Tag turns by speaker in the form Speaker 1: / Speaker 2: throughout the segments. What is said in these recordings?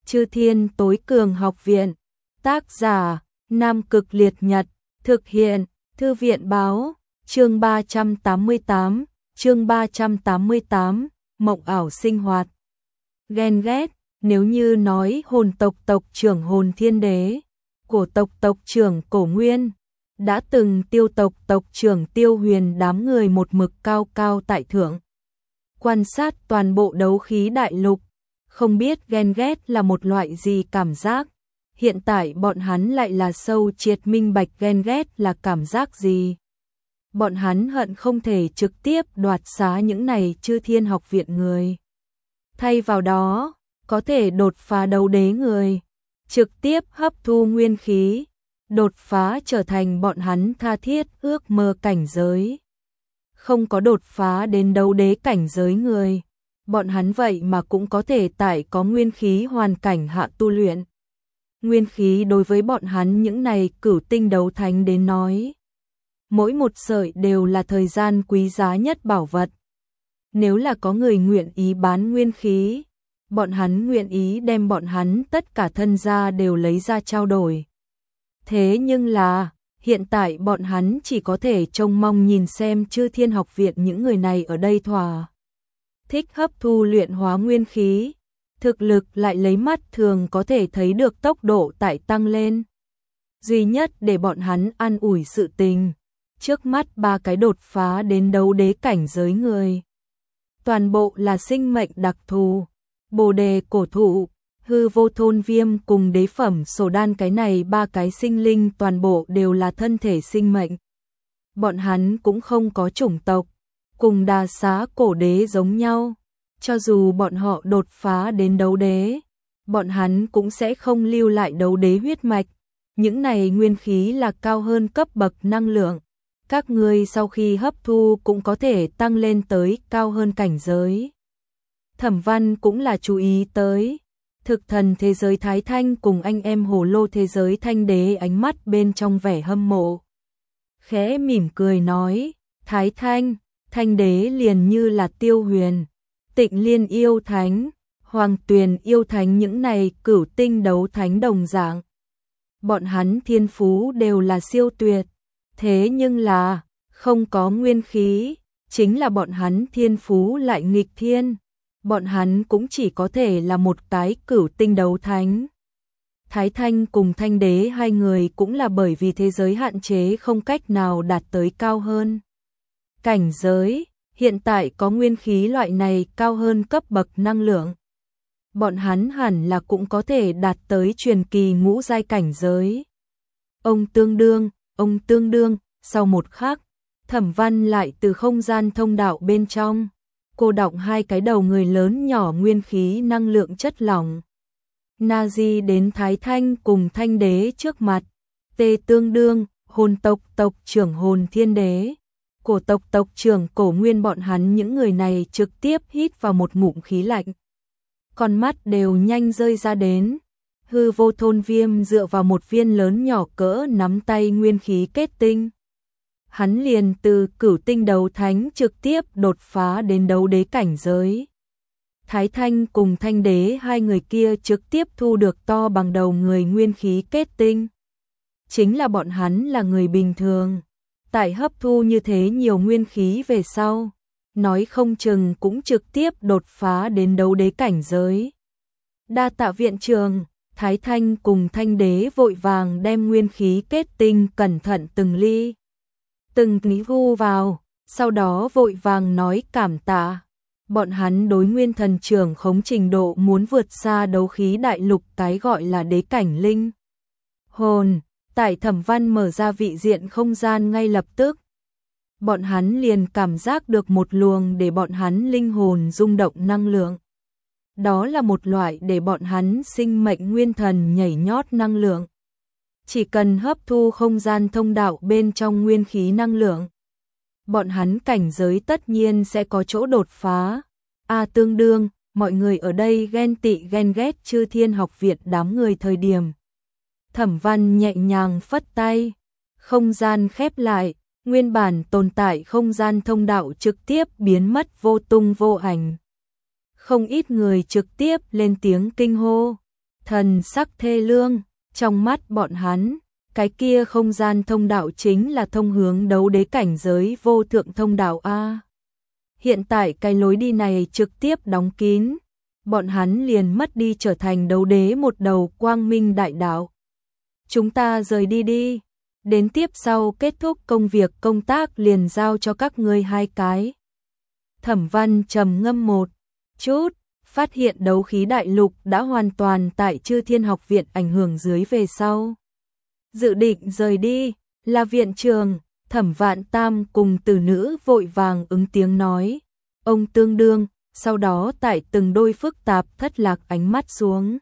Speaker 1: Chư Thiên Tối Cường Học Viện. Tác giả: Nam Cực Liệt Nhật. Thực hiện: Thư viện Báo. Chương 388, Mộng ảo sinh hoạt. Ghen ghét. Nếu như nói hồn tộc tộc trưởng Hồn Thiên Đế, cổ tộc tộc trưởng Cổ Nguyên, đã từng tiêu tộc tộc trưởng Tiêu Huyền đám người một mực cao cao tại thượng, quan sát toàn bộ đấu khí đại lục, không biết ghen ghét là một loại gì cảm giác. Hiện tại bọn hắn lại là sâu triệt minh bạch ghen ghét là cảm giác gì. Bọn hắn hận không thể trực tiếp đoạt xá những này Chư Thiên Học Viện người. Thay vào đó, có thể đột phá đấu đế người, trực tiếp hấp thu nguyên khí, đột phá trở thành bọn hắn tha thiết ước mơ cảnh giới. Không có đột phá đến đấu đế cảnh giới người, bọn hắn vậy mà cũng có thể tại có nguyên khí hoàn cảnh hạ tu luyện. Nguyên khí đối với bọn hắn những này cửu tinh đấu thánh đến nói, mỗi một sợi đều là thời gian quý giá nhất bảo vật. Nếu là có người nguyện ý bán nguyên khí, bọn hắn nguyện ý đem bọn hắn tất cả thân gia đều lấy ra trao đổi. Thế nhưng là, hiện tại bọn hắn chỉ có thể trông mong nhìn xem Chư Thiên Học Viện những người này ở đây thỏa thích hấp thu luyện hóa nguyên khí, thực lực lại lấy mắt thường có thể thấy được tốc độ tại tăng lên. Duy nhất để bọn hắn an ủi sự tình, trước mắt 3 cái đột phá đến đấu đế cảnh giới người. Toàn bộ là sinh mệnh đặc thù, Bồ Đề Cổ Thụ, Hư Vô Thôn Viêm cùng đế phẩm Sổ Đan, cái này 3 cái sinh linh toàn bộ đều là thân thể sinh mệnh. Bọn hắn cũng không có chủng tộc, cùng Đà Xá Cổ Đế giống nhau. Cho dù bọn họ đột phá đến đấu đế, bọn hắn cũng sẽ không lưu lại đấu đế huyết mạch. Những này nguyên khí là cao hơn cấp bậc năng lượng. Các ngươi sau khi hấp thu cũng có thể tăng lên tới cao hơn cảnh giới. Thẩm Văn cũng là chú ý tới. Thực thần thế giới Thái Thanh cùng anh em Hồ Lô thế giới Thanh Đế ánh mắt bên trong vẻ hâm mộ. Khẽ mỉm cười nói, Thái Thanh, Thanh Đế liền như là Tiêu Huyền, Tịnh Liên yêu thánh, Hoàng Tuyền yêu thánh những này cửu tinh đấu thánh đồng dạng. Bọn hắn thiên phú đều là siêu tuyệt, thế nhưng là không có nguyên khí, chính là bọn hắn thiên phú lại nghịch thiên. Bọn hắn cũng chỉ có thể là một cái cửu tinh đấu thánh. Thái Thanh cùng Thanh Đế hai người cũng là bởi vì thế giới hạn chế không cách nào đạt tới cao hơn cảnh giới. Hiện tại có nguyên khí loại này cao hơn cấp bậc năng lượng, bọn hắn hẳn là cũng có thể đạt tới truyền kỳ ngũ giai cảnh giới. Ông tương đương, sau một khắc, Thẩm Văn lại từ không gian thông đạo bên trong cô đọng 2 cái đầu người lớn nhỏ nguyên khí năng lượng chất lỏng. Nazi đến Thái Thanh cùng Thanh Đế trước mặt. Tê tương đương, hồn tộc tộc trưởng Hồn Thiên Đế, cổ tộc tộc trưởng Cổ Nguyên, bọn hắn những người này trực tiếp hít vào một ngụm khí lạnh. Con mắt đều nhanh rơi ra đến. Hư Vô Thôn Viêm dựa vào một viên lớn nhỏ cỡ nắm tay nguyên khí kết tinh. Hắn liền từ cửu tinh đấu thánh trực tiếp đột phá đến đấu đế cảnh giới. Thái Thanh cùng Thanh Đế hai người kia trực tiếp thu được to bằng đầu người nguyên khí kết tinh. Chính là bọn hắn là người bình thường, tại hấp thu như thế nhiều nguyên khí về sau, nói không chừng cũng trực tiếp đột phá đến đấu đế cảnh giới. Đa tạ viện trường. Thái Thanh cùng Thanh Đế vội vàng đem nguyên khí kết tinh cẩn thận từng ly từng tí thu vào, sau đó vội vàng nói cảm tạ. Bọn hắn đối nguyên thần trưởng khống trình độ muốn vượt xa đấu khí đại lục cái gọi là đế cảnh linh hồn. Tại Thẩm Văn mở ra vị diện không gian ngay lập tức, bọn hắn liền cảm giác được một luồng để bọn hắn linh hồn rung động năng lượng. Đó là một loại để bọn hắn sinh mệnh nguyên thần nhảy nhót năng lượng. Chỉ cần hấp thu không gian thông đạo bên trong nguyên khí năng lượng, bọn hắn cảnh giới tất nhiên sẽ có chỗ đột phá. Tương đương, mọi người ở đây ghen tị ghen ghét Chư Thiên Học Viện đám người thời điểm. Thẩm Văn nhẹ nhàng phất tay, không gian khép lại, nguyên bản tồn tại không gian thông đạo trực tiếp biến mất vô tung vô ảnh. Không ít người trực tiếp lên tiếng kinh hô. thần sắc thê lương, trong mắt bọn hắn, cái kia không gian thông đạo chính là thông hướng đấu đế cảnh giới vô thượng thông đạo A. Hiện tại cái lối đi này trực tiếp đóng kín, bọn hắn liền mất đi trở thành đấu đế một đầu quang minh đại đạo. Chúng ta rời đi đi, đến tiếp sau kết thúc công việc công tác liền giao cho các ngươi hai cái. Thẩm Văn trầm ngâm một chút, phát hiện đấu khí đại lục đã hoàn toàn tại Chư Thiên Học viện ảnh hưởng dưới về sau. Dự định rời đi, là viện trường, Thẩm Vạn Tam cùng tử nữ vội vàng ứng tiếng nói. Ông tương đương, sau đó tại từng đôi phức tạp thất lạc ánh mắt xuống.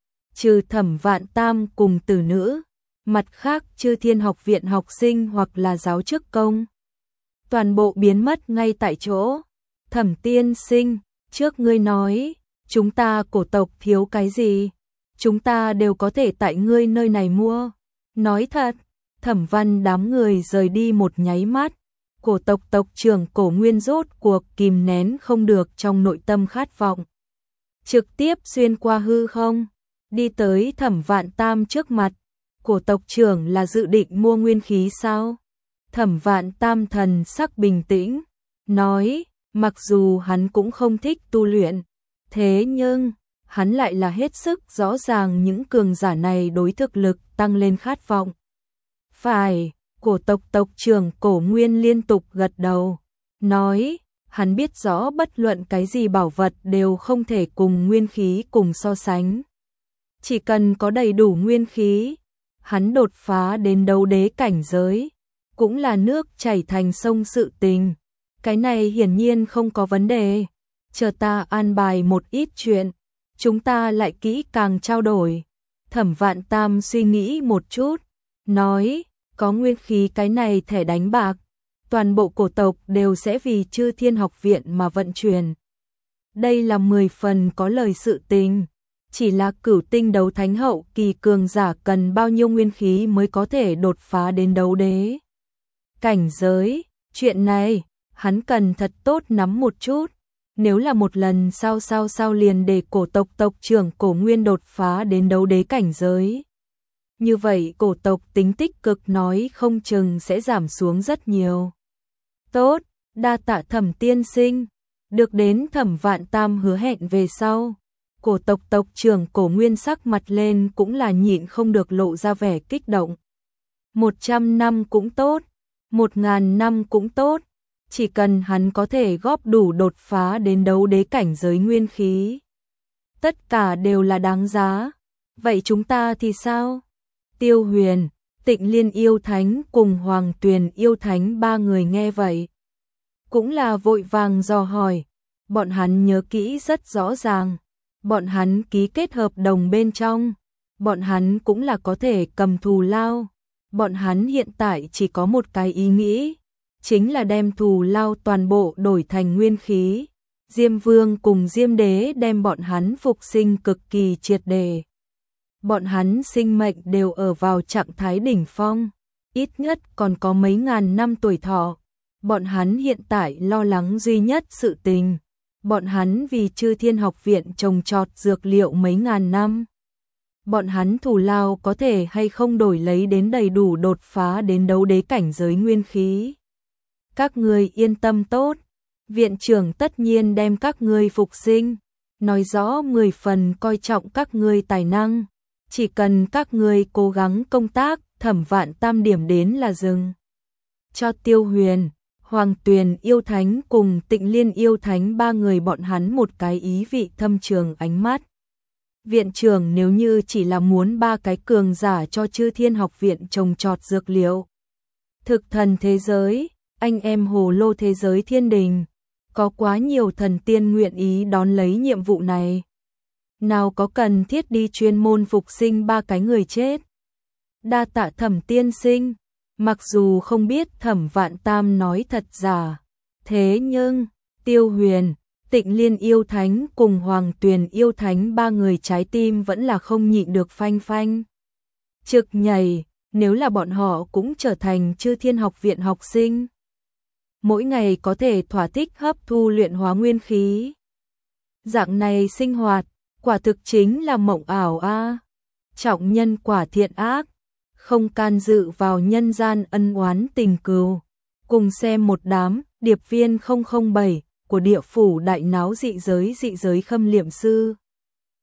Speaker 1: Trừ Thẩm Vạn Tam cùng tử nữ, mặt khác Chư Thiên Học viện học sinh hoặc là giáo chức công. Toàn bộ biến mất ngay tại chỗ. Thẩm tiên sinh, trước ngươi nói, chúng ta cổ tộc thiếu cái gì? Chúng ta đều có thể tại ngươi nơi này mua. Nói thật, Thẩm Văn đám người rời đi một nháy mắt. Cổ tộc tộc trưởng Cổ Nguyên rốt cuộc kìm nén không được trong nội tâm khát vọng. Trực tiếp xuyên qua hư không, đi tới Thẩm Vạn Tam trước mặt. Cổ tộc trưởng là dự định mua nguyên khí sao? Thẩm Vạn Tam thần sắc bình tĩnh, nói, mặc dù hắn cũng không thích tu luyện, thế nhưng, hắn lại là hết sức rõ ràng những cường giả này đối thực lực tăng lên khát vọng. Phải, cổ tộc tộc trưởng Cổ Nguyên liên tục gật đầu, nói, hắn biết rõ bất luận cái gì bảo vật đều không thể cùng nguyên khí cùng so sánh. Chỉ cần có đầy đủ nguyên khí, hắn đột phá đến đấu đế cảnh giới, cũng là nước chảy thành sông sự tình. Cái này hiển nhiên không có vấn đề. Chờ ta an bài một ít chuyện, chúng ta lại kỹ càng trao đổi. Thẩm Vạn Tam suy nghĩ một chút, nói, có nguyên khí cái này thẻ đánh bạc, toàn bộ cổ tộc đều sẽ vì Chư Thiên Học viện mà vận chuyển. Đây là 10 phần có lời sự tình. Chỉ là cửu tinh đấu thánh hậu kỳ cường giả cần bao nhiêu nguyên khí mới có thể đột phá đến đấu đế cảnh giới, chuyện này hắn cần thật tốt nắm một chút. Nếu là một lần sao liền để cổ tộc tộc trưởng Cổ Nguyên đột phá đến đấu đế cảnh giới, như vậy cổ tộc tính tích cực nói không chừng sẽ giảm xuống rất nhiều. Tốt, đa tạ Thẩm tiên sinh. Được đến Thẩm Vạn Tam hứa hẹn về sau, cổ tộc tộc trưởng Cổ Nguyên sắc mặt lên cũng là nhịn không được lộ ra vẻ kích động. 100 năm cũng tốt, 1000 năm cũng tốt, chỉ cần hắn có thể góp đủ đột phá đến đấu đế cảnh giới nguyên khí, tất cả đều là đáng giá. Vậy chúng ta thì sao? Tiêu Huyền, Tịnh Liên yêu thánh cùng Hoàng Tuyền yêu thánh ba người nghe vậy, cũng là vội vàng dò hỏi. Bọn hắn nhớ kỹ rất rõ ràng, bọn hắn ký kết hợp đồng bên trong, bọn hắn cũng là có thể cầm thù lao. Bọn hắn hiện tại chỉ có một cái ý nghĩ, chính là đem thù lao toàn bộ đổi thành nguyên khí. Diêm Vương cùng Diêm Đế đem bọn hắn phục sinh cực kỳ triệt đề. Bọn hắn sinh mệnh đều ở vào trạng thái đỉnh phong, ít nhất còn có mấy ngàn năm tuổi thọ. Bọn hắn hiện tại lo lắng duy nhất sự tình, bọn hắn vì Chư Thiên Học viện trồng trọt dược liệu mấy ngàn năm. Bọn hắn thù lao có thể hay không đổi lấy đến đầy đủ đột phá đến đấu đế cảnh giới nguyên khí. Các ngươi yên tâm tốt, viện trưởng tất nhiên đem các ngươi phục sinh, nói rõ 10 phần coi trọng các ngươi tài năng, chỉ cần các ngươi cố gắng công tác, Thẩm Vạn Tam điểm đến là dừng. Cho Tiêu Huyền, Hoàng Tuyền yêu thánh cùng Tịnh Liên yêu thánh ba người bọn hắn một cái ý vị thâm trường ánh mắt. Viện trưởng nếu như chỉ là muốn ba cái cường giả cho Chư Thiên Học viện trồng trọt dược liệu, thực thần thế giới, anh em hồ lô thế giới thiên đình, có quá nhiều thần tiên nguyện ý đón lấy nhiệm vụ này. Nào có cần thiết đi chuyên môn phục sinh ba cái người chết. Đa tạ Thẩm tiên sinh, mặc dù không biết Thẩm Vạn Tam nói thật giả, thế nhưng Tiêu Huyền, Tịnh Liên yêu thánh cùng Hoàng Tuyền yêu thánh ba người trái tim vẫn là không nhịn được phanh phanh trực nhảy. Nếu là bọn họ cũng trở thành Chư Thiên Học viện học sinh, mỗi ngày có thể thỏa thích hấp thu luyện hóa nguyên khí, dạng này sinh hoạt Quả thực chính là mộng ảo a. Trọng nhân quả thiện ác, không can dự vào nhân gian ân oán tình cừu. Cùng xem một đám điệp viên 007 của địa phủ đại náo dị giới Khâm Liệm Sư.